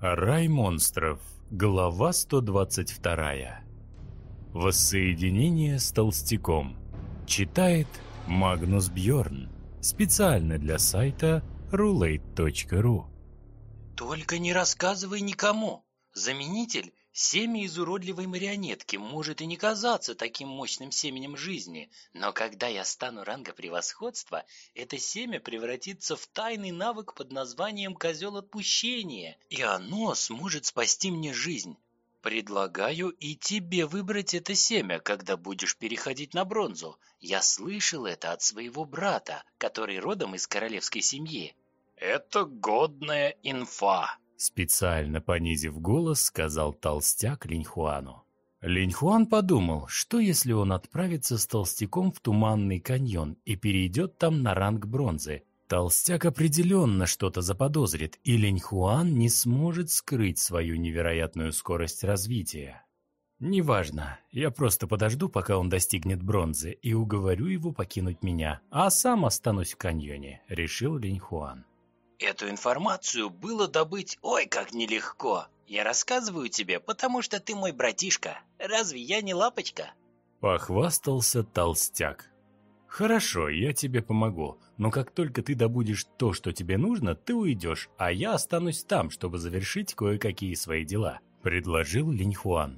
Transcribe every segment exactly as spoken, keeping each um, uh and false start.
Рай монстров. Глава сто двадцать два. Воссоединение с толстяком. Читает Магнус Бьорн. Специально для сайта рулейт точка ру. Только не рассказывай никому. Заменитель – семя из уродливой марионетки, может и не казаться таким мощным семенем жизни, но когда я стану ранга превосходства, это семя превратится в тайный навык под названием «Козел отпущения», и оно сможет спасти мне жизнь. Предлагаю и тебе выбрать это семя, когда будешь переходить на бронзу. Я слышал это от своего брата, который родом из королевской семьи. Это годная инфа. Специально понизив голос, сказал толстяк Линьхуану. Линьхуан подумал, что если он отправится с толстяком в Туманный каньон и перейдет там на ранг бронзы. Толстяк определенно что-то заподозрит, и Линьхуан не сможет скрыть свою невероятную скорость развития. «Неважно, я просто подожду, пока он достигнет бронзы, и уговорю его покинуть меня, а сам останусь в каньоне», — решил Линьхуан. Эту информацию было добыть ой как нелегко. Я рассказываю тебе, потому что ты мой братишка. Разве я не лапочка? Похвастался толстяк. Хорошо, я тебе помогу, но как только ты добудешь то, что тебе нужно, ты уйдешь, а я останусь там, чтобы завершить кое-какие свои дела, предложил Линьхуан.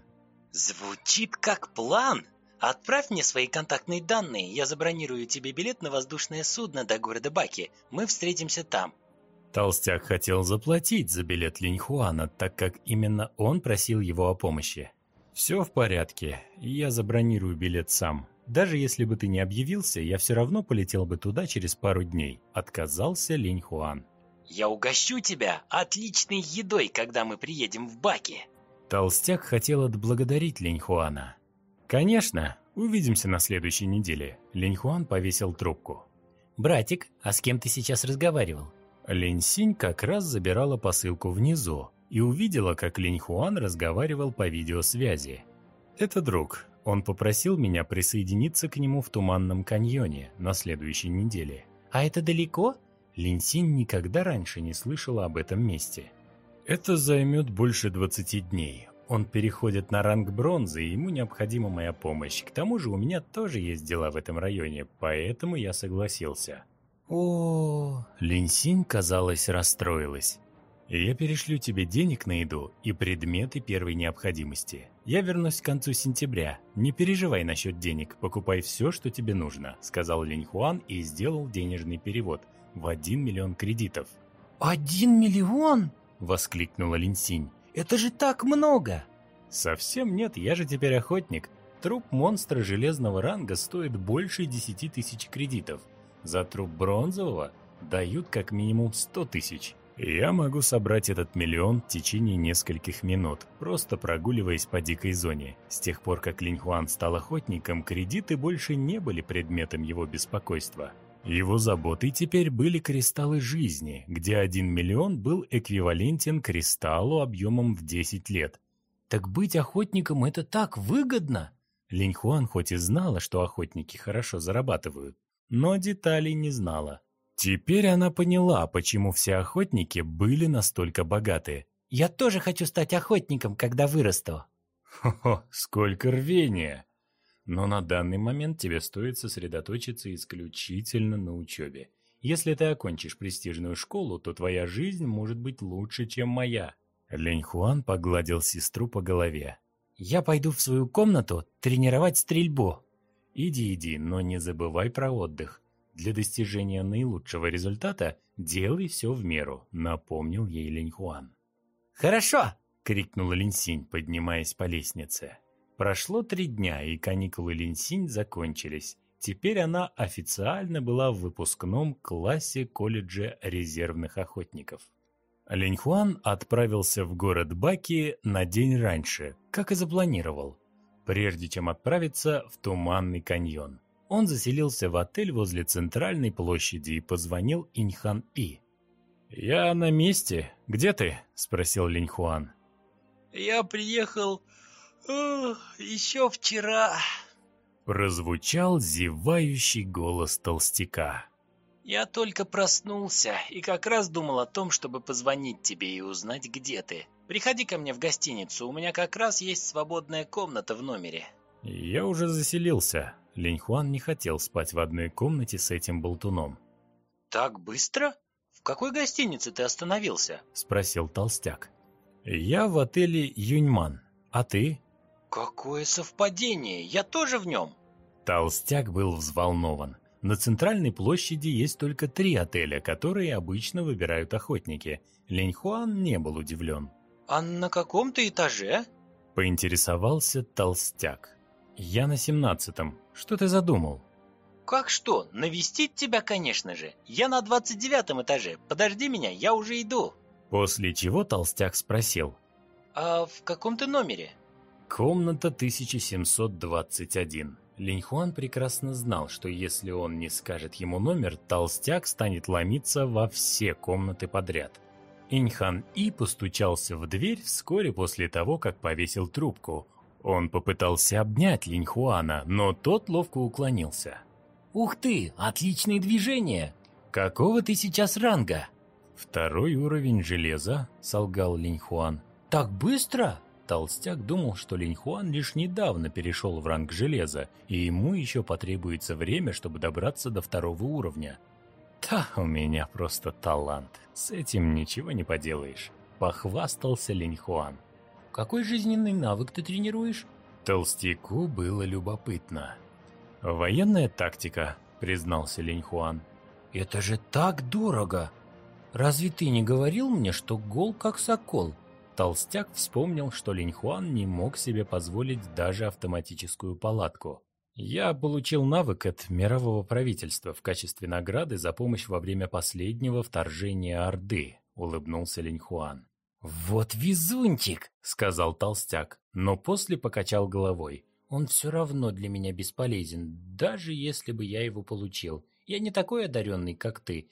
Звучит как план. Отправь мне свои контактные данные, я забронирую тебе билет на воздушное судно до города Баки. Мы встретимся там. Толстяк хотел заплатить за билет Линьхуана, так как именно он просил его о помощи. «Все в порядке, я забронирую билет сам. Даже если бы ты не объявился, я все равно полетел бы туда через пару дней», — отказался Линьхуан. «Я угощу тебя отличной едой, когда мы приедем в Баки». Толстяк хотел отблагодарить Линьхуана. «Конечно, увидимся на следующей неделе». Линьхуан повесил трубку. «Братик, а с кем ты сейчас разговаривал?» Линьсинь как раз забирала посылку внизу и увидела, как Линьхуан разговаривал по видеосвязи. «Это друг. Он попросил меня присоединиться к нему в Туманном каньоне на следующей неделе». «А это далеко?» Линьсинь никогда раньше не слышала об этом месте. «Это займет больше двадцати дней. Он переходит на ранг бронзы, и ему необходима моя помощь. К тому же у меня тоже есть дела в этом районе, поэтому я согласился». О, Линьсинь, казалось, расстроилась. «Я перешлю тебе денег на еду и предметы первой необходимости. Я вернусь к концу сентября. Не переживай насчет денег, покупай все, что тебе нужно», — сказал Линьхуан и сделал денежный перевод в один миллион кредитов. «Один миллион?» — воскликнула Линьсинь. «Это же так много!» «Совсем нет, я же теперь охотник. Труп монстра железного ранга стоит больше десяти тысяч кредитов. За труп бронзового дают как минимум сто тысяч. Я могу собрать этот миллион в течение нескольких минут, просто прогуливаясь по дикой зоне. С тех пор, как Линьхуан стал охотником, кредиты больше не были предметом его беспокойства. Его заботой теперь были кристаллы жизни, где один миллион был эквивалентен кристаллу объемом в десять лет. «Так быть охотником – это так выгодно!» Линьхуан хоть и знала, что охотники хорошо зарабатывают, но деталей не знала. Теперь она поняла, почему все охотники были настолько богаты. «Я тоже хочу стать охотником, когда вырасту». Хо-хо, сколько рвения! Но на данный момент тебе стоит сосредоточиться исключительно на учебе. Если ты окончишь престижную школу, то твоя жизнь может быть лучше, чем моя. Линьхуан погладил сестру по голове. «Я пойду в свою комнату тренировать стрельбу». «Иди, иди, но не забывай про отдых. Для достижения наилучшего результата делай все в меру», — напомнил ей Линьхуан. «Хорошо!» — крикнула Линьсинь, поднимаясь по лестнице. Прошло три дня, и каникулы Линьсинь закончились. Теперь она официально была в выпускном классе колледжа резервных охотников. Линьхуан отправился в город Баки на день раньше, как и запланировал. Прежде чем отправиться в Туманный каньон, он заселился в отель возле центральной площади и позвонил Иньхан-И. «Я на месте. Где ты?» – спросил Линьхуан. «Я приехал о, еще вчера», – прозвучал зевающий голос толстяка. «Я только проснулся и как раз думал о том, чтобы позвонить тебе и узнать, где ты. приходи ко мне в гостиницу, у меня как раз есть свободная комната в номере». «Я уже заселился». Линьхуан не хотел спать в одной комнате с этим болтуном. «Так быстро? В какой гостинице ты остановился?» — спросил толстяк. «Я в отеле Юньман. А ты?» «Какое совпадение! Я тоже в нем!» Толстяк был взволнован. На центральной площади есть только три отеля, которые обычно выбирают охотники. Линьхуан не был удивлен. «А на каком ты этаже?» — поинтересовался толстяк. «Я на семнадцатом. Что ты задумал?» «Как что? Навестить тебя, конечно же. Я на двадцать девятом этаже. Подожди меня, я уже иду». После чего толстяк спросил. «А в каком ты номере?» «Комната тысяча семьсот двадцать один». Линьхуан прекрасно знал, что если он не скажет ему номер, толстяк станет ломиться во все комнаты подряд. Иньхан И постучался в дверь вскоре после того, как повесил трубку. Он попытался обнять Линьхуана, но тот ловко уклонился. «Ух ты, отличные движения! Какого ты сейчас ранга?» «Второй уровень железа», — солгал Линьхуан. «Так быстро?» Толстяк думал, что Линьхуан лишь недавно перешел в ранг железа, и ему еще потребуется время, чтобы добраться до второго уровня. «Да, у меня просто талант. С этим ничего не поделаешь», — похвастался Линьхуан. «Какой жизненный навык ты тренируешь?» Толстяку было любопытно. «Военная тактика», — признался Линьхуан. «Это же так дорого! Разве ты не говорил мне, что гол как сокол?» Толстяк вспомнил, что Линьхуан не мог себе позволить даже автоматическую палатку. «Я получил навык от мирового правительства в качестве награды за помощь во время последнего вторжения Орды», — улыбнулся Линьхуан. «Вот везунчик!» — сказал толстяк, но после покачал головой. «Он все равно для меня бесполезен, даже если бы я его получил. Я не такой одаренный, как ты.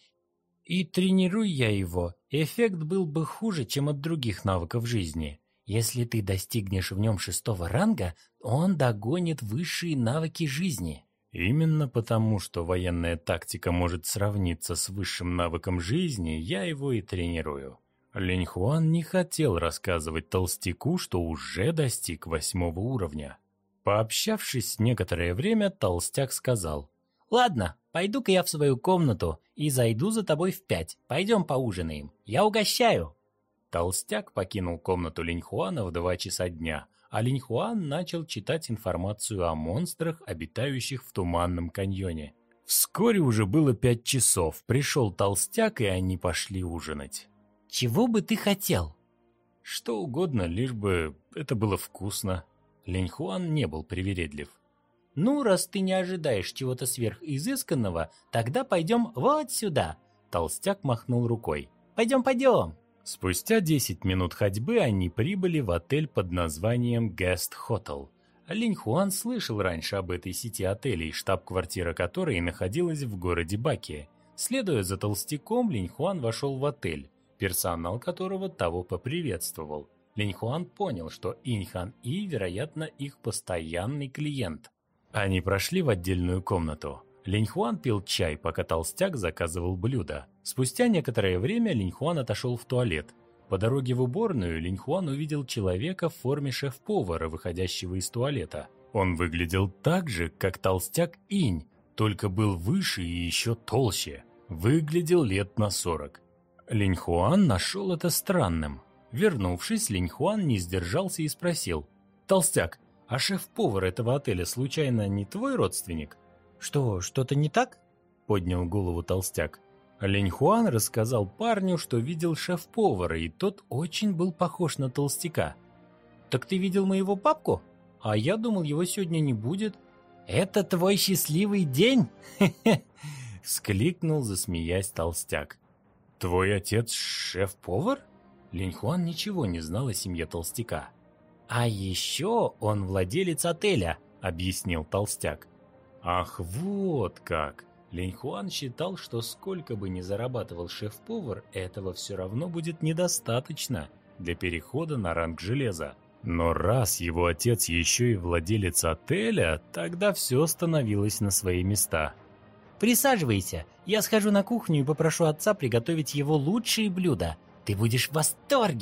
И тренируй я его, эффект был бы хуже, чем от других навыков жизни. Если ты достигнешь в нем шестого ранга, он догонит высшие навыки жизни». «Именно потому, что военная тактика может сравниться с высшим навыком жизни, я его и тренирую». Линьхуан не хотел рассказывать толстяку, что уже достиг восьмого уровня. Пообщавшись некоторое время, толстяк сказал: «Ладно, пойду-ка я в свою комнату и зайду за тобой в пять. Пойдем поужинаем. Я угощаю». Толстяк покинул комнату Линьхуана в два часа дня, а Линьхуан начал читать информацию о монстрах, обитающих в Туманном каньоне. Вскоре уже было пять часов, пришел толстяк, и они пошли ужинать. «Чего бы ты хотел?» «Что угодно, лишь бы это было вкусно». Линьхуан не был привередлив. «Ну, раз ты не ожидаешь чего-то сверхизысканного, тогда пойдем вот сюда». Толстяк махнул рукой. «Пойдем, пойдем». Спустя десять минут ходьбы они прибыли в отель под названием Guest Hotel. Линьхуан слышал раньше об этой сети отелей, штаб-квартира которой находилась в городе Баке. Следуя за толстяком, Линьхуан вошел в отель, персонал которого того поприветствовал. Линьхуан понял, что Иньхан И, вероятно, их постоянный клиент. Они прошли в отдельную комнату. Линьхуан пил чай, пока толстяк заказывал блюда. Спустя некоторое время Линьхуан отошел в туалет. По дороге в уборную Линьхуан увидел человека в форме шеф-повара, выходящего из туалета. Он выглядел так же, как толстяк Инь, только был выше и еще толще. Выглядел лет на сорок. Линьхуан нашел это странным. Вернувшись, Линьхуан не сдержался и спросил: «Толстяк, а шеф-повар этого отеля случайно не твой родственник?» «Что, что-то не так?» — поднял голову толстяк. Линьхуан рассказал парню, что видел шеф-повара, и тот очень был похож на толстяка. «Так ты видел моего папку? А я думал, его сегодня не будет». «Это твой счастливый день?» — вскликнул, засмеясь толстяк. «Твой отец шеф-повар?» Линьхуан ничего не знал о семье толстяка. «А еще он владелец отеля», — объяснил толстяк. «Ах, вот как!» Линьхуан считал, что сколько бы ни зарабатывал шеф-повар, этого все равно будет недостаточно для перехода на ранг железа. Но раз его отец еще и владелец отеля, тогда все становилось на свои места. «Присаживайся, я схожу на кухню и попрошу отца приготовить его лучшие блюда. Ты будешь в восторге!»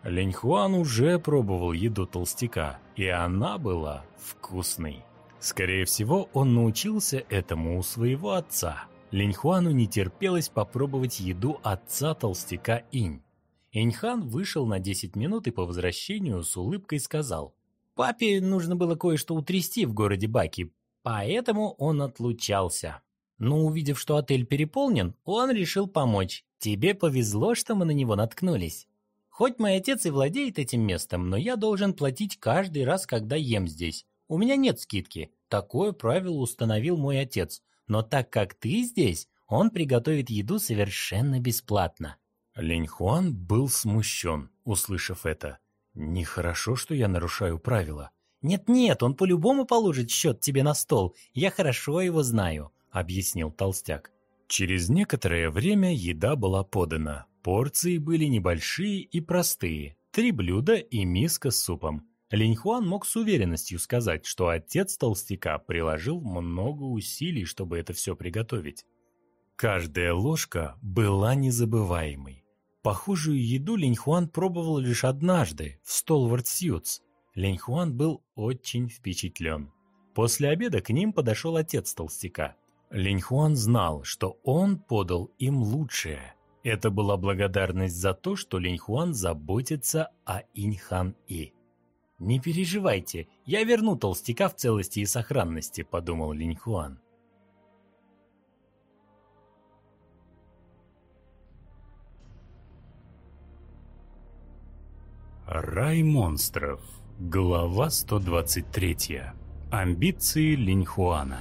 Линьхуан уже пробовал еду толстяка, и она была вкусной. Скорее всего, он научился этому у своего отца. Линьхуану не терпелось попробовать еду отца толстяка Инь. Иньхан вышел на десять минут и по возвращению с улыбкой сказал: «Папе нужно было кое-что утрясти в городе Баки, поэтому он отлучался. Но увидев, что отель переполнен, он решил помочь. Тебе повезло, что мы на него наткнулись. Хоть мой отец и владеет этим местом, но я должен платить каждый раз, когда ем здесь. У меня нет скидки. Такое правило установил мой отец. Но так как ты здесь, он приготовит еду совершенно бесплатно». Линьхуан был смущен, услышав это. «Нехорошо, что я нарушаю правила». «Нет-нет, он по-любому положит счет тебе на стол. Я хорошо его знаю», — объяснил толстяк. Через некоторое время еда была подана. Порции были небольшие и простые. Три блюда и миска с супом. Линьхуан мог с уверенностью сказать, что отец толстяка приложил много усилий, чтобы это все приготовить. Каждая ложка была незабываемой. Похожую еду Линьхуан пробовал лишь однажды, в Столвард-Сьюз. Линьхуан был очень впечатлен. После обеда к ним подошел отец толстяка. Линьхуан знал, что он подал им лучшее. Это была благодарность за то, что Линьхуан заботится о Иньхан-И. «Не переживайте, я верну толстяка в целости и сохранности», — подумал Линьхуан. Рай монстров. Глава сто двадцать три. Амбиции Линьхуана.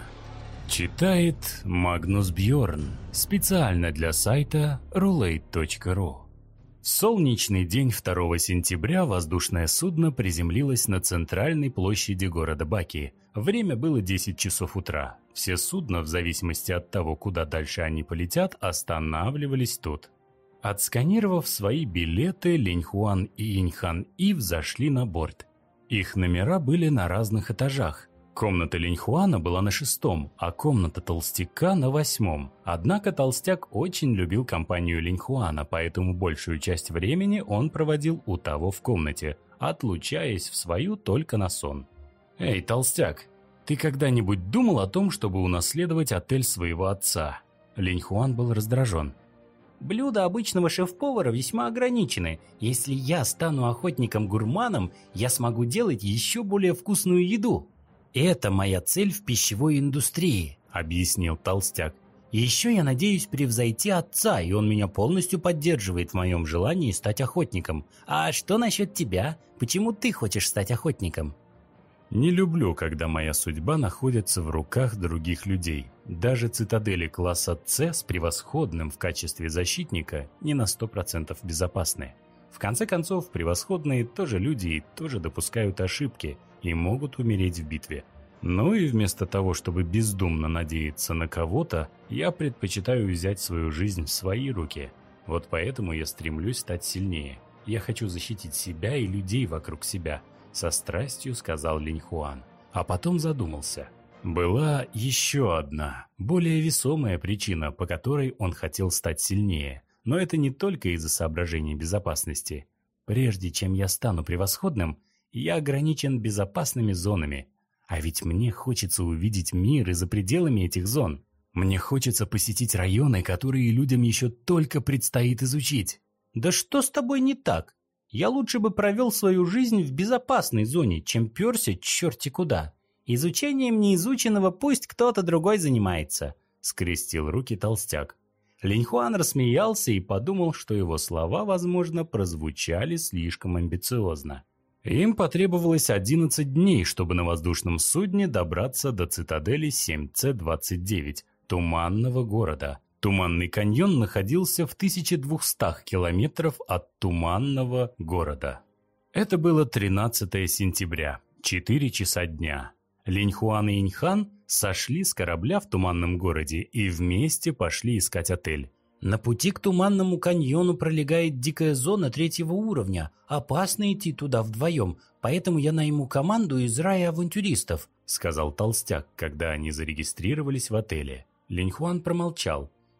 Читает Магнус Бьорн. Специально для сайта рулейт точка ру. В солнечный день второго сентября воздушное судно приземлилось на центральной площади города Баки. Время было десять часов утра. Все судна, в зависимости от того, куда дальше они полетят, останавливались тут. Отсканировав свои билеты, Линьхуан и Иньхан-И взошли на борт. Их номера были на разных этажах. Комната Линьхуана была на шестом, а комната толстяка на восьмом. Однако толстяк очень любил компанию Линьхуана, поэтому большую часть времени он проводил у того в комнате, отлучаясь в свою только на сон. «Эй, толстяк, ты когда-нибудь думал о том, чтобы унаследовать отель своего отца?» Линьхуан был раздражен. «Блюда обычного шеф-повара весьма ограничены. Если я стану охотником-гурманом, я смогу делать еще более вкусную еду. Это моя цель в пищевой индустрии», — объяснил толстяк. «И еще я надеюсь превзойти отца, и он меня полностью поддерживает в моем желании стать охотником. А что насчет тебя? Почему ты хочешь стать охотником?» «Не люблю, когда моя судьба находится в руках других людей. Даже цитадели класса С с превосходным в качестве защитника не на сто процентов безопасны. В конце концов, превосходные тоже люди и тоже допускают ошибки и могут умереть в битве. Ну и вместо того, чтобы бездумно надеяться на кого-то, я предпочитаю взять свою жизнь в свои руки. Вот поэтому я стремлюсь стать сильнее. Я хочу защитить себя и людей вокруг себя», — со страстью сказал Линьхуан. А потом задумался. Была еще одна, более весомая причина, по которой он хотел стать сильнее. Но это не только из-за соображений безопасности. Прежде чем я стану превосходным, я ограничен безопасными зонами. А ведь мне хочется увидеть мир и за пределами этих зон. Мне хочется посетить районы, которые людям еще только предстоит изучить. «Да что с тобой не так? Я лучше бы провел свою жизнь в безопасной зоне, чем перся черти куда. Изучением неизученного пусть кто-то другой занимается», — скрестил руки толстяк. Линьхуан рассмеялся и подумал, что его слова, возможно, прозвучали слишком амбициозно. Им потребовалось одиннадцать дней, чтобы на воздушном судне добраться до цитадели семь С двадцать девять, Туманного города. Туманный каньон находился в тысяче двухстах километров от Туманного города. Это было тринадцатое сентября, четыре часа дня. Линьхуан и Иньхан сошли с корабля в Туманном городе и вместе пошли искать отель. «На пути к Туманному каньону пролегает дикая зона третьего уровня. Опасно идти туда вдвоем, поэтому я найму команду из рая авантюристов», — сказал толстяк, когда они зарегистрировались в отеле. Линьхуан промолчал.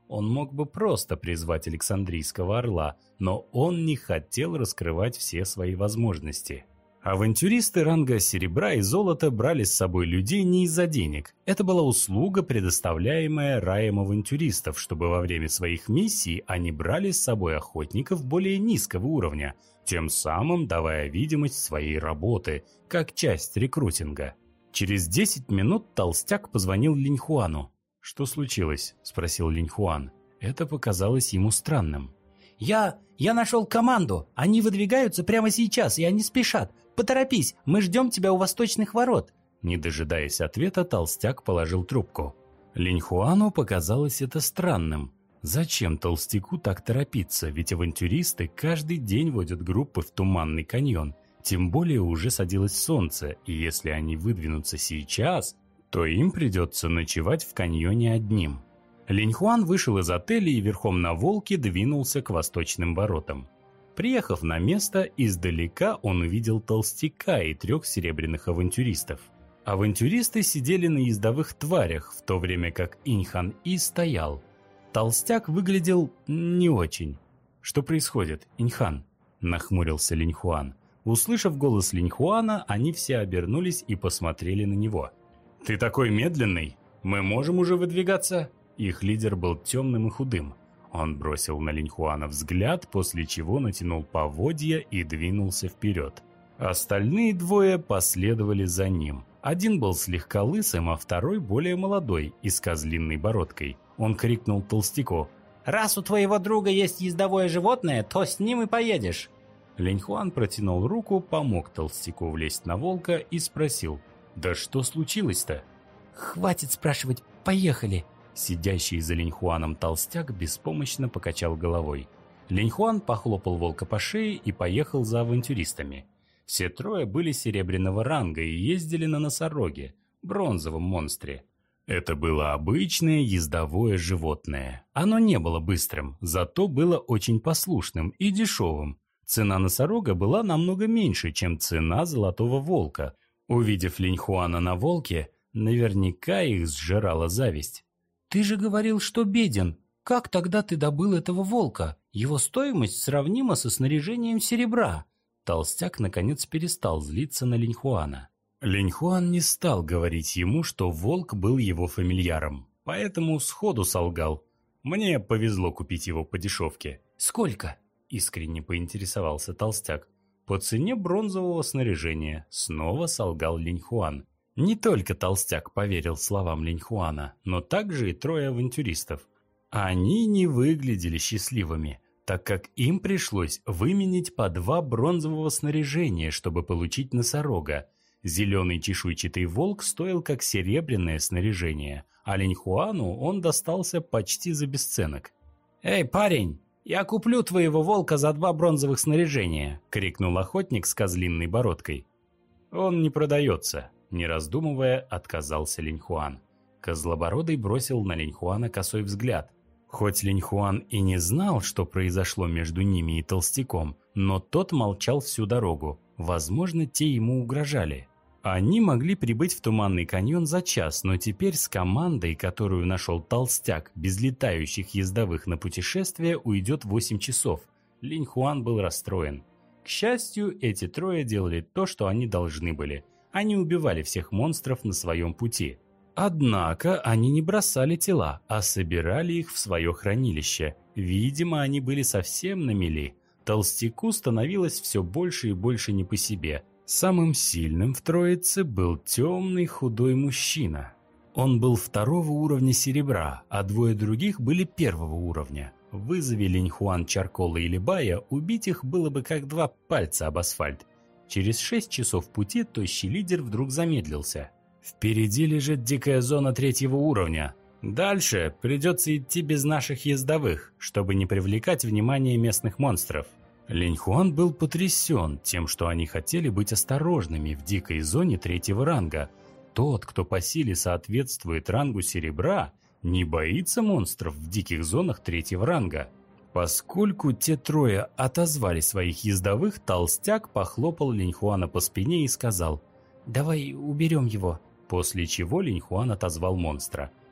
Он мог бы просто призвать Александрийского орла, но он не хотел раскрывать все свои возможности. Авантюристы ранга серебра и золота брали с собой людей не из-за денег. Это была услуга, предоставляемая раем авантюристов, чтобы во время своих миссий они брали с собой охотников более низкого уровня, тем самым давая видимость своей работы, как часть рекрутинга. Через десять минут толстяк позвонил Линьхуану. «Что случилось?» – спросил Линьхуан. Это показалось ему странным. «Я... я нашел команду! Они выдвигаются прямо сейчас, и они спешат! Поторопись, мы ждем тебя у восточных ворот!» Не дожидаясь ответа, толстяк положил трубку. Линьхуану показалось это странным. Зачем толстяку так торопиться, ведь авантюристы каждый день водят группы в Туманный каньон. Тем более уже садилось солнце, и если они выдвинутся сейчас, то им придется ночевать в каньоне одним. Линьхуан вышел из отеля и верхом на волке двинулся к восточным воротам. Приехав на место, издалека он увидел толстяка и трех серебряных авантюристов. Авантюристы сидели на ездовых тварях, в то время как Инь-хан-И стоял. Толстяк выглядел не очень. «Что происходит, Инь-хан?» – нахмурился Линьхуан. Услышав голос Линьхуана, они все обернулись и посмотрели на него. «Ты такой медленный! Мы можем уже выдвигаться?» Их лидер был темным и худым. Он бросил на Линьхуана взгляд, после чего натянул поводья и двинулся вперед. Остальные двое последовали за ним. Один был слегка лысым, а второй более молодой и с козлиной бородкой. Он крикнул толстяку: «Раз у твоего друга есть ездовое животное, то с ним и поедешь!» Линьхуан протянул руку, помог толстяку влезть на волка и спросил: «Да что случилось-то?» «Хватит спрашивать, поехали!» Сидящий за Линьхуаном толстяк беспомощно покачал головой. Линьхуан похлопал волка по шее и поехал за авантюристами. Все трое были серебряного ранга и ездили на носороге, бронзовом монстре. Это было обычное ездовое животное. Оно не было быстрым, зато было очень послушным и дешевым. Цена носорога была намного меньше, чем цена золотого волка. Увидев Линьхуана на волке, наверняка их сжирала зависть. «Ты же говорил, что беден. Как тогда ты добыл этого волка? Его стоимость сравнима со снаряжением серебра». Толстяк наконец перестал злиться на Линьхуана. Линьхуан не стал говорить ему, что волк был его фамильяром, поэтому сходу солгал. «Мне повезло купить его по дешевке». «Сколько?» – искренне поинтересовался толстяк. «По цене бронзового снаряжения», – снова солгал Линьхуан. Не только толстяк поверил словам Линьхуана, но также и трое авантюристов. Они не выглядели счастливыми, так как им пришлось выменить по два бронзового снаряжения, чтобы получить носорога. Зеленый чешуйчатый волк стоил как серебряное снаряжение, а Линьхуану он достался почти за бесценок. «Эй, парень, я куплю твоего волка за два бронзовых снаряжения!» — крикнул охотник с козлиной бородкой. «Он не продается», — не раздумывая, отказался Линьхуан. Козлобородый бросил на Линьхуана косой взгляд. Хоть Линьхуан и не знал, что произошло между ними и толстяком, но тот молчал всю дорогу. Возможно, те ему угрожали. Они могли прибыть в Туманный каньон за час, но теперь с командой, которую нашел толстяк, без летающих ездовых на путешествие, уйдет восемь часов. Линьхуан был расстроен. К счастью, эти трое делали то, что они должны были. Они убивали всех монстров на своем пути. Однако они не бросали тела, а собирали их в свое хранилище. Видимо, они были совсем на мели. Толстяку становилось все больше и больше не по себе. Самым сильным в троице был темный худой мужчина. Он был второго уровня серебра, а двое других были первого уровня. Вызови Линьхуан Чаркола или Бая, убить их было бы как два пальца об асфальт. Через шесть часов пути тощий лидер вдруг замедлился. Впереди лежит дикая зона третьего уровня. Дальше придется идти без наших ездовых, чтобы не привлекать внимание местных монстров. Линьхуан был потрясен тем, что они хотели быть осторожными в дикой зоне третьего ранга. Тот, кто по силе соответствует рангу серебра, не боится монстров в диких зонах третьего ранга. Поскольку те трое отозвали своих ездовых, толстяк похлопал Линьхуана по спине и сказал: «Давай уберем его». После чего Линьхуан отозвал монстра.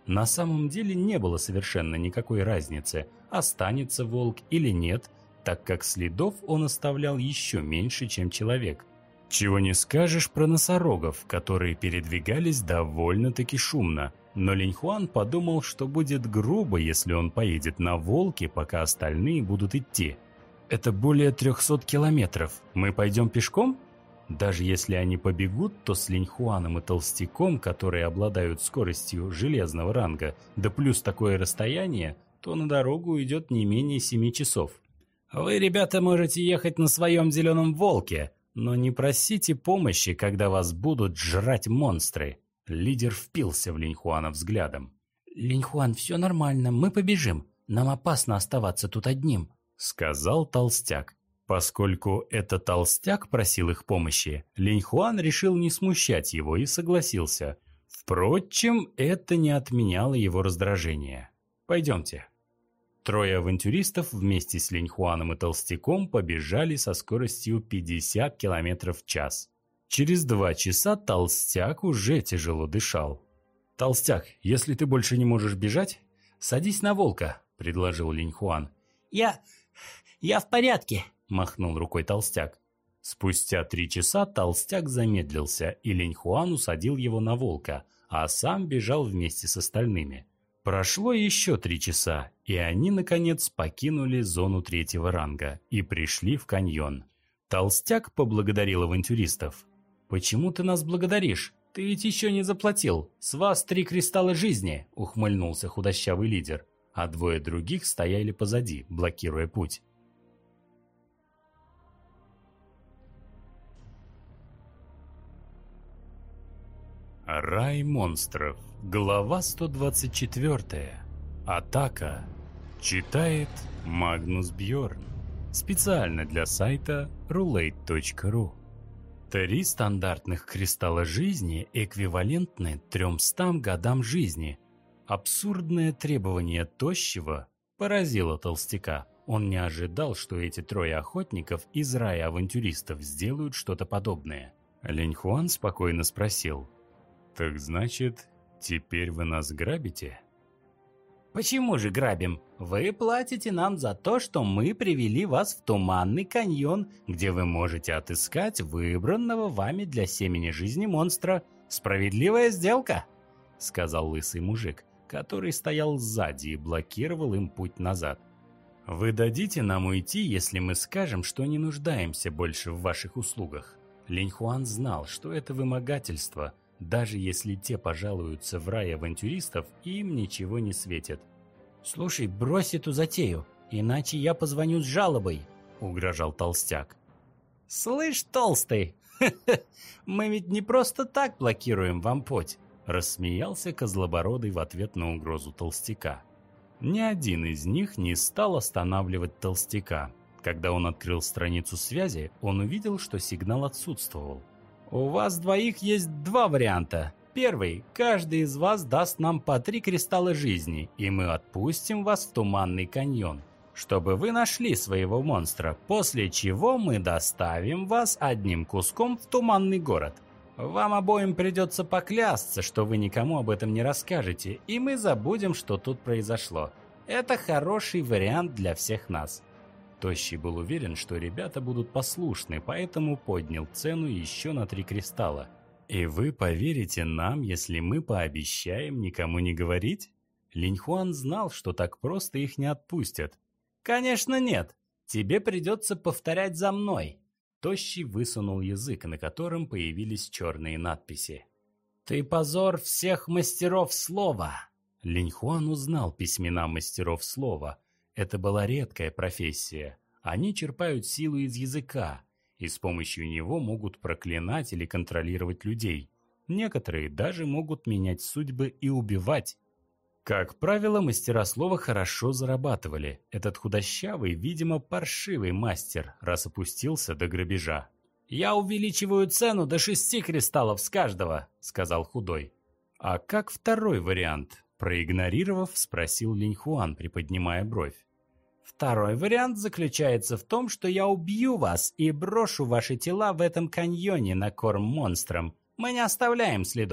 На самом деле не было совершенно никакой разницы, останется волк или нет, так как следов он оставлял еще меньше, чем человек. Чего не скажешь про носорогов, которые передвигались довольно-таки шумно. Но Линьхуан подумал, что будет грубо, если он поедет на волке, пока остальные будут идти. «Это более трехсот километров. Мы пойдем пешком?» Даже если они побегут, то с Линьхуаном и Толстяком, которые обладают скоростью железного ранга, да плюс такое расстояние, то на дорогу уйдет не менее семи часов. «Вы, ребята, можете ехать на своем зеленом волке, но не просите помощи, когда вас будут жрать монстры». Лидер впился в Линьхуана взглядом. «Линьхуан, все нормально, мы побежим. Нам опасно оставаться тут одним», — сказал Толстяк. Поскольку это Толстяк просил их помощи, Линьхуан решил не смущать его и согласился. Впрочем, это не отменяло его раздражение. «Пойдемте». Трое авантюристов вместе с Линьхуаном и Толстяком побежали со скоростью пятьдесят километров в час. Через два часа Толстяк уже тяжело дышал. «Толстяк, если ты больше не можешь бежать, садись на волка», — предложил Линьхуан. «Я... я в порядке», — махнул рукой Толстяк. Спустя три часа Толстяк замедлился, и Линьхуан усадил его на волка, а сам бежал вместе с остальными. Прошло еще три часа, и они, наконец, покинули зону третьего ранга и пришли в каньон. Толстяк поблагодарил авантюристов. «Почему ты нас благодаришь? Ты ведь еще не заплатил. С вас три кристалла жизни», — ухмыльнулся худощавый лидер, а двое других стояли позади, блокируя путь. Рай монстров. Глава сто двадцать четыре. Атака. Читает Магнус Бьорн. Специально для сайта рулейт точка ру. Три стандартных кристалла жизни эквивалентны трёмстам годам жизни. Абсурдное требование Тощего поразило Толстяка. Он не ожидал, что эти трое охотников из рая авантюристов сделают что-то подобное. Линьхуан спокойно спросил: «Так значит, теперь вы нас грабите?» «Почему же грабим? Вы платите нам за то, что мы привели вас в Туманный каньон, где вы можете отыскать выбранного вами для семени жизни монстра. Справедливая сделка», — сказал лысый мужик, который стоял сзади и блокировал им путь назад. «Вы дадите нам уйти, если мы скажем, что не нуждаемся больше в ваших услугах?» Линьхуан знал, что это вымогательство. Даже если те пожалуются в рай авантюристов, им ничего не светит. «Слушай, брось эту затею, иначе я позвоню с жалобой», — угрожал Толстяк. «Слышь, Толстый, мы ведь не просто так блокируем вам путь», — рассмеялся Козлобородый в ответ на угрозу Толстяка. Ни один из них не стал останавливать Толстяка. Когда он открыл страницу связи, он увидел, что сигнал отсутствовал. «У вас двоих есть два варианта. Первый. Каждый из вас даст нам по три кристалла жизни, и мы отпустим вас в Туманный каньон, чтобы вы нашли своего монстра, после чего мы доставим вас одним куском в Туманный город. Вам обоим придется поклясться, что вы никому об этом не расскажете, и мы забудем, что тут произошло. Это хороший вариант для всех нас». Тощий был уверен, что ребята будут послушны, поэтому поднял цену еще на три кристалла. «И вы поверите нам, если мы пообещаем никому не говорить?» Линьхуан знал, что так просто их не отпустят. «Конечно нет. Тебе придется повторять за мной». Тощий высунул язык, на котором появились черные надписи. «Ты позор всех мастеров слова!» Линьхуан узнал письмена мастеров слова. Это была редкая профессия. Они черпают силу из языка, и с помощью него могут проклинать или контролировать людей. Некоторые даже могут менять судьбы и убивать. Как правило, мастера слова хорошо зарабатывали. Этот худощавый, видимо, паршивый мастер, раз опустился до грабежа. «Я увеличиваю цену до шести кристаллов с каждого», — сказал худой. «А как второй вариант?» — проигнорировав, спросил Линьхуан, приподнимая бровь. «Второй вариант заключается в том, что я убью вас и брошу ваши тела в этом каньоне на корм монстрам. Мы не оставляем следов.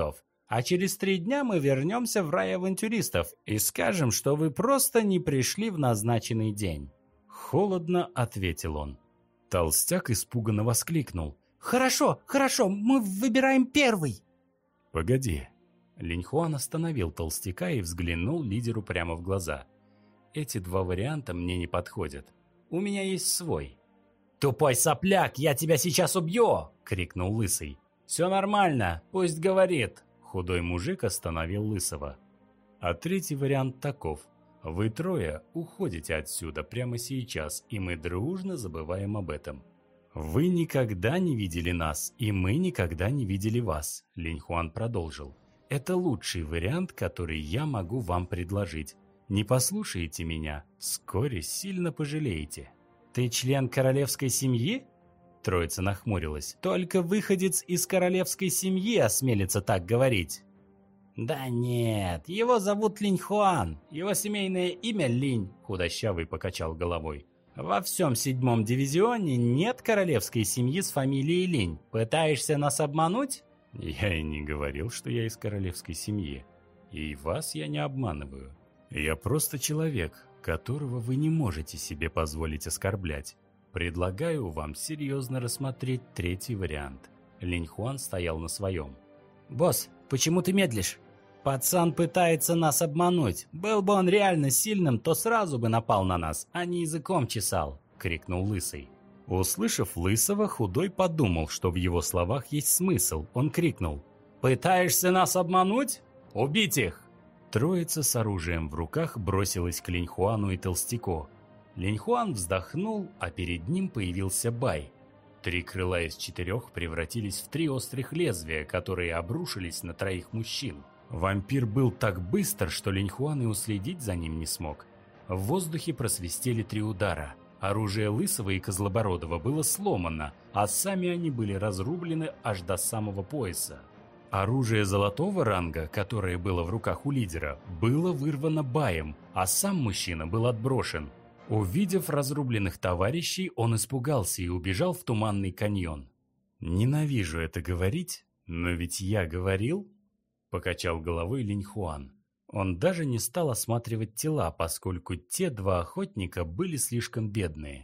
А через три дня мы вернемся в рай авантюристов и скажем, что вы просто не пришли в назначенный день». Холодно ответил он. Толстяк испуганно воскликнул: «Хорошо, хорошо, мы выбираем первый!» «Погоди!» Линьхуан остановил толстяка и взглянул лидеру прямо в глаза. «Эти два варианта мне не подходят. У меня есть свой». «Тупой сопляк, я тебя сейчас убью!» — крикнул Лысый. «Все нормально, пусть говорит!» Худой мужик остановил Лысого. «А третий вариант таков. Вы трое уходите отсюда прямо сейчас, и мы дружно забываем об этом. Вы никогда не видели нас, и мы никогда не видели вас», — Линьхуан продолжил. «Это лучший вариант, который я могу вам предложить. Не послушаете меня, вскоре сильно пожалеете». «Ты член королевской семьи?» Троица нахмурилась. «Только выходец из королевской семьи осмелится так говорить». «Да нет, его зовут Линьхуан, его семейное имя Линь», — худощавый покачал головой. «Во всем седьмом дивизионе нет королевской семьи с фамилией Линь. Пытаешься нас обмануть?» «Я и не говорил, что я из королевской семьи. И вас я не обманываю. Я просто человек, которого вы не можете себе позволить оскорблять. Предлагаю вам серьезно рассмотреть третий вариант». Линьхуан стоял на своем. «Босс, почему ты медлишь? Пацан пытается нас обмануть. Был бы он реально сильным, то сразу бы напал на нас, а не языком чесал», — крикнул Лысый. Услышав Лысого, Худой подумал, что в его словах есть смысл. Он крикнул: «Пытаешься нас обмануть? Убить их!» Троица с оружием в руках бросилась к Линьхуану и Толстяку. Линьхуан вздохнул, а перед ним появился Бай. Три крыла из четырех превратились в три острых лезвия, которые обрушились на троих мужчин. Вампир был так быстр, что Линьхуан и уследить за ним не смог. В воздухе просвистели три удара. Оружие Лысого и Козлобородова было сломано, а сами они были разрублены аж до самого пояса. Оружие золотого ранга, которое было в руках у лидера, было вырвано Баем, а сам мужчина был отброшен. Увидев разрубленных товарищей, он испугался и убежал в туманный каньон. «Ненавижу это говорить, но ведь я говорил», — покачал головой Линьхуан. Он даже не стал осматривать тела, поскольку те два охотника были слишком бедные.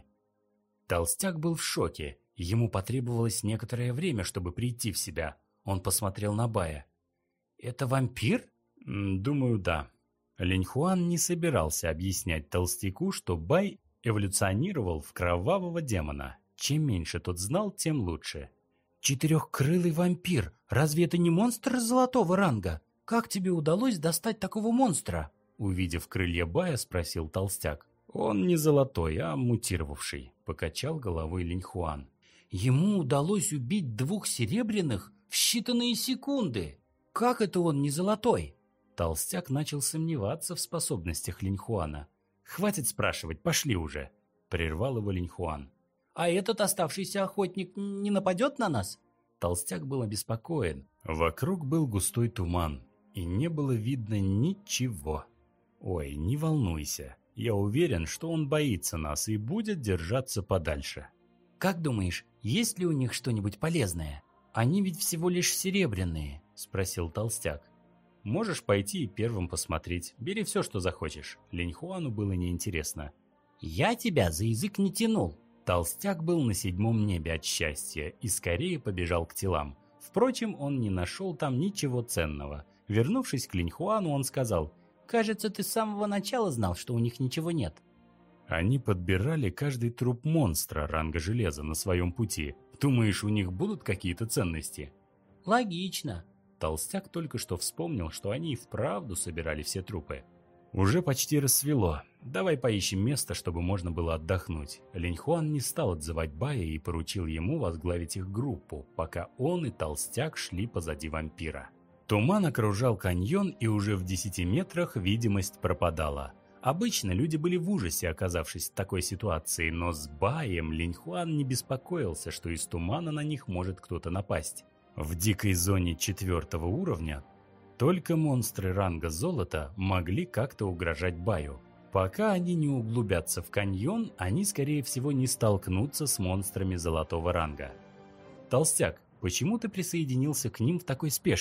Толстяк был в шоке, ему потребовалось некоторое время, чтобы прийти в себя. Он посмотрел на Бая. «Это вампир?» «Думаю, да». Линьхуан не собирался объяснять толстяку, что Бай эволюционировал в кровавого демона. Чем меньше тот знал, тем лучше. «Четырехкрылый вампир! Разве это не монстр золотого ранга? Как тебе удалось достать такого монстра?» Увидев крылья Бая, спросил толстяк. «Он не золотой, а мутировавший», — покачал головой Линьхуан. «Ему удалось убить двух серебряных в считанные секунды. Как это он не золотой?» Толстяк начал сомневаться в способностях Линьхуана. «Хватит спрашивать, пошли уже!» — прервал его Линьхуан. «А этот оставшийся охотник не нападет на нас?» Толстяк был обеспокоен. Вокруг был густой туман, и не было видно ничего. «Ой, не волнуйся, я уверен, что он боится нас и будет держаться подальше». «Как думаешь, есть ли у них что-нибудь полезное? Они ведь всего лишь серебряные», — спросил толстяк. «Можешь пойти и первым посмотреть. Бери все, что захочешь». Линьхуану было неинтересно. «Я тебя за язык не тянул». Толстяк был на седьмом небе от счастья и скорее побежал к телам. Впрочем, он не нашел там ничего ценного. Вернувшись к Линьхуану, он сказал: «Кажется, ты с самого начала знал, что у них ничего нет». Они подбирали каждый труп монстра ранга железа на своем пути. Думаешь, у них будут какие-то ценности? Логично. Толстяк только что вспомнил, что они и вправду собирали все трупы. Уже почти рассвело. Давай поищем место, чтобы можно было отдохнуть. Линьхуан не стал отзывать Бая и поручил ему возглавить их группу, пока он и толстяк шли позади вампира. Туман окружал каньон, и уже в десяти метрах видимость пропадала. Обычно люди были в ужасе, оказавшись в такой ситуации, но с Баем Линьхуан не беспокоился, что из тумана на них может кто-то напасть. В дикой зоне четвертого уровня только монстры ранга золота могли как-то угрожать Баю. Пока они не углубятся в каньон, они, скорее всего, не столкнутся с монстрами золотого ранга. «Толстяк, почему ты присоединился к ним в такой спешке?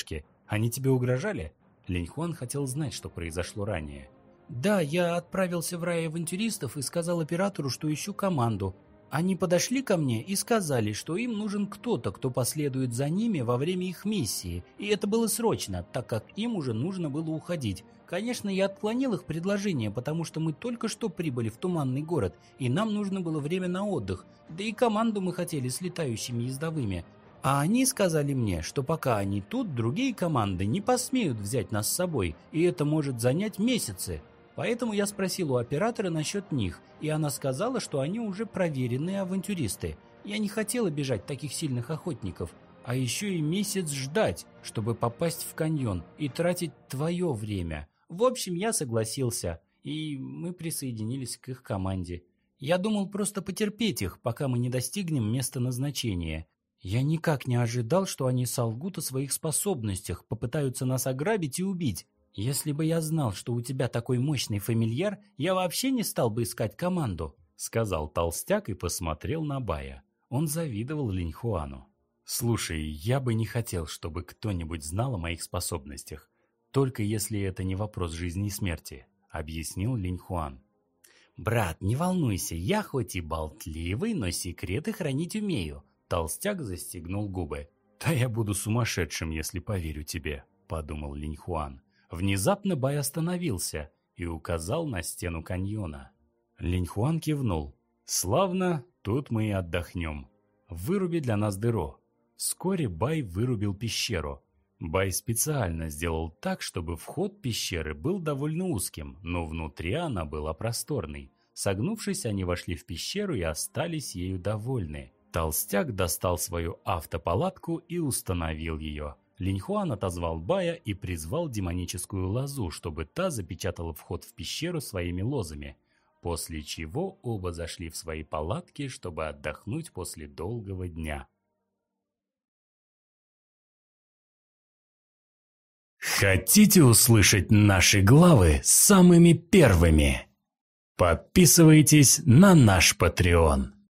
Они тебе угрожали? Линьхуан хотел знать, что произошло ранее. Да, я отправился в рай авантюристов и сказал оператору, что ищу команду. Они подошли ко мне и сказали, что им нужен кто-то, кто последует за ними во время их миссии. И это было срочно, так как им уже нужно было уходить. Конечно, я отклонил их предложение, потому что мы только что прибыли в Туманный город, и нам нужно было время на отдых. Да и команду мы хотели с летающими ездовыми. А они сказали мне, что пока они тут, другие команды не посмеют взять нас с собой, и это может занять месяцы. Поэтому я спросил у оператора насчет них, и она сказала, что они уже проверенные авантюристы. Я не хотел обижать таких сильных охотников, а еще и месяц ждать, чтобы попасть в каньон и тратить твое время. В общем, я согласился, и мы присоединились к их команде. Я думал просто потерпеть их, пока мы не достигнем места назначения. Я никак не ожидал, что они солгут о своих способностях, попытаются нас ограбить и убить. Если бы я знал, что у тебя такой мощный фамильяр, я вообще не стал бы искать команду», — сказал толстяк и посмотрел на Бая. Он завидовал Линьхуану. «Слушай, я бы не хотел, чтобы кто-нибудь знал о моих способностях, только если это не вопрос жизни и смерти», — объяснил Линьхуан. «Брат, не волнуйся, я хоть и болтливый, но секреты хранить умею», — толстяк застегнул губы. «Да я буду сумасшедшим, если поверю тебе», — подумал Линьхуан. Внезапно Бай остановился и указал на стену каньона. Линьхуан кивнул. «Славно, тут мы и отдохнем. Выруби для нас дыру». Вскоре Бай вырубил пещеру. Бай специально сделал так, чтобы вход пещеры был довольно узким, но внутри она была просторной. Согнувшись, они вошли в пещеру и остались ею довольны. Толстяк достал свою автопалатку и установил ее. Линьхуан отозвал Бая и призвал демоническую лозу, чтобы та запечатала вход в пещеру своими лозами, после чего оба зашли в свои палатки, чтобы отдохнуть после долгого дня. Хотите услышать наши главы самыми первыми? Подписывайтесь на наш Patreon.